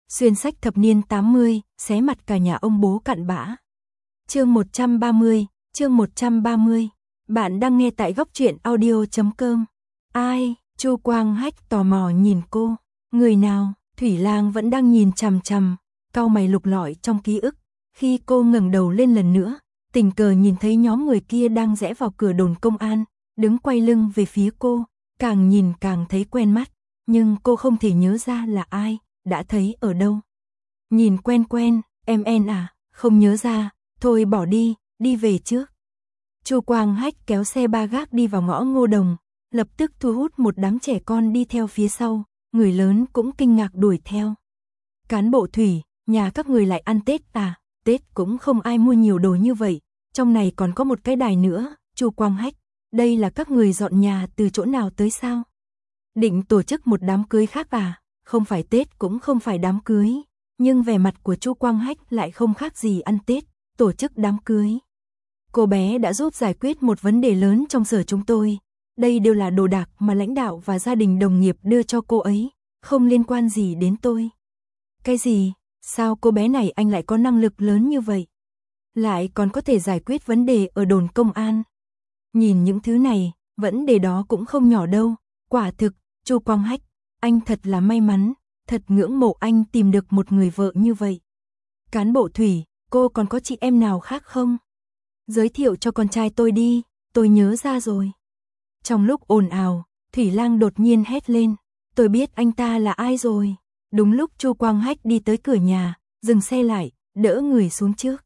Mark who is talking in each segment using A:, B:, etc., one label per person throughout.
A: Xuyên sách thập niên 80, xé mặt cả nhà ông bố cặn bã. Chương 130. Bạn đang nghe tại goctruyện.audio.com. Ai? Chu Quang Hách tò mò nhìn cô. Người nào? Thủy Lang vẫn đang nhìn chằm chằm, cau mày lục lọi trong ký ức. Khi cô ngẩng đầu lên lần nữa, tình cờ nhìn thấy nhóm người kia đang rẽ vào cửa đồn công an, đứng quay lưng về phía cô, càng nhìn càng thấy quen mắt, nhưng cô không thể nhớ ra là ai, đã thấy ở đâu. Nhìn quen quen, em à, không nhớ ra, thôi bỏ đi, đi về trước. Chu Quang Hách kéo xe ba gác đi vào ngõ Ngô Đồng, lập tức thu hút một đám trẻ con đi theo phía sau, người lớn cũng kinh ngạc đuổi theo. Cán bộ Thủy, nhà các người lại ăn Tết à? Tết cũng không ai mua nhiều đồ như vậy, trong này còn có một cái đài nữa. Chu Quang Hách, đây là các người dọn nhà từ chỗ nào tới sao? Định tổ chức một đám cưới khác à? Không phải Tết cũng không phải đám cưới, nhưng vẻ mặt của Chu Quang Hách lại không khác gì ăn Tết, tổ chức đám cưới. Cô bé đã giúp giải quyết một vấn đề lớn trong sở chúng tôi, đây đều là đồ đạc mà lãnh đạo và gia đình đồng nghiệp đưa cho cô ấy, không liên quan gì đến tôi. Cái gì? Sao cô bé này anh lại có năng lực lớn như vậy? Lại còn có thể giải quyết vấn đề ở đồn công an. Nhìn những thứ này, vấn đề đó cũng không nhỏ đâu. Quả thực, Chu Quang Hách, anh thật là may mắn, thật ngưỡng mộ anh tìm được một người vợ như vậy. Cán bộ Thủy, cô còn có chị em nào khác không? Giới thiệu cho con trai tôi đi, tôi nhớ ra rồi. Trong lúc ồn ào, Thủy Lang đột nhiên hét lên, tôi biết anh ta là ai rồi. Đúng lúc Chu Quang Hách đi tới cửa nhà, dừng xe lại, đỡ người xuống trước.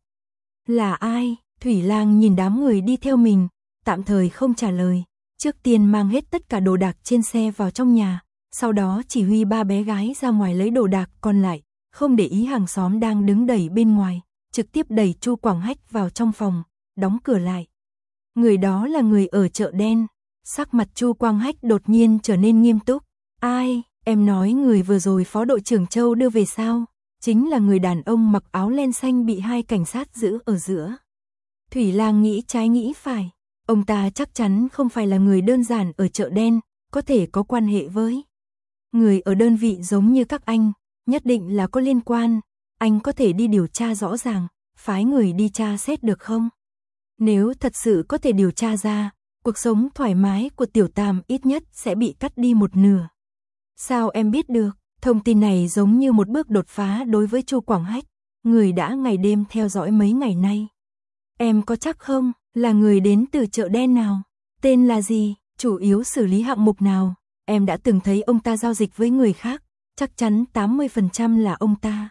A: Là ai? Thủy Lang nhìn đám người đi theo mình, tạm thời không trả lời. Trước tiên mang hết tất cả đồ đạc trên xe vào trong nhà, sau đó chỉ huy ba bé gái ra ngoài lấy đồ đạc còn lại, không để ý hàng xóm đang đứng đẩy bên ngoài, trực tiếp đẩy Chu Quang Hách vào trong phòng, đóng cửa lại. Người đó là người ở chợ đen. Sắc mặt Chu Quang Hách đột nhiên trở nên nghiêm túc. Ai? Em nói người vừa rồi Phó đội trưởng Châu đưa về sao? Chính là người đàn ông mặc áo len xanh bị hai cảnh sát giữ ở giữa. Thủy Lang nghĩ trái nghĩ phải. Ông ta chắc chắn không phải là người đơn giản ở chợ đen, có thể có quan hệ với người ở đơn vị giống như các anh, nhất định là có liên quan. Anh có thể đi điều tra rõ ràng, phái người đi tra xét được không? Nếu thật sự có thể điều tra ra, cuộc sống thoải mái của Tiểu Tam ít nhất sẽ bị cắt đi một nửa. Sao em biết được? Thông tin này giống như một bước đột phá đối với Chu Quang Hách, người đã ngày đêm theo dõi mấy ngày nay. Em có chắc không? Là người đến từ chợ đen nào? Tên là gì? Chủ yếu xử lý hạng mục nào? Em đã từng thấy ông ta giao dịch với người khác, chắc chắn 80% là ông ta.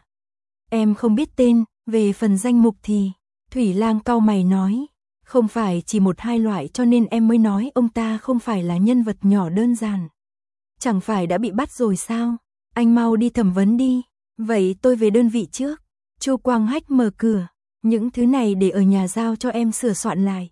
A: Em không biết tên, về phần danh mục thì... Thủy Lang cau mày nói, không phải chỉ một hai loại cho nên em mới nói ông ta không phải là nhân vật nhỏ đơn giản. Chẳng phải đã bị bắt rồi sao? Anh mau đi thẩm vấn đi. Vậy tôi về đơn vị trước. Chu Quang Hách mở cửa. Những thứ này để ở nhà giao cho em sửa soạn lại.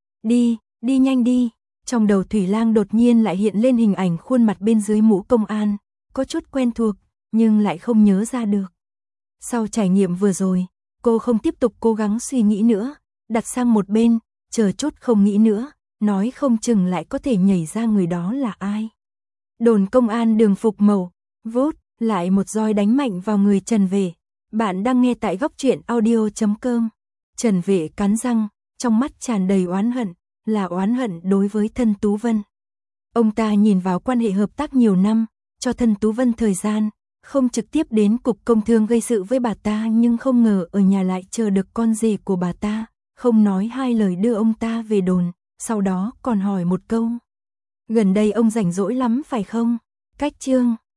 A: Đi, đi nhanh đi. Trong đầu Thủy Lang đột nhiên lại hiện lên hình ảnh khuôn mặt bên dưới mũ công an. Có chút quen thuộc, nhưng lại không nhớ ra được. Sau trải nghiệm vừa rồi, cô không tiếp tục cố gắng suy nghĩ nữa. Đặt sang một bên, chờ chút không nghĩ nữa. Nói không chừng lại có thể nhảy ra người đó là ai. Đồn công an Đường Phục Mậu, vút, lại một roi đánh mạnh vào người Trần Vệ. Bạn đang nghe tại goctruyện.audio.com. Trần Vệ cắn răng, trong mắt tràn đầy oán hận, là oán hận đối với Thân Tú Vân. Ông ta nhìn vào quan hệ hợp tác nhiều năm, cho Thân Tú Vân thời gian, không trực tiếp đến cục công thương gây sự với bà ta nhưng không ngờ ở nhà lại chờ được con rể của bà ta, không nói hai lời đưa ông ta về đồn, sau đó còn hỏi một câu. Gần đây ông rảnh rỗi lắm phải không? Cách chương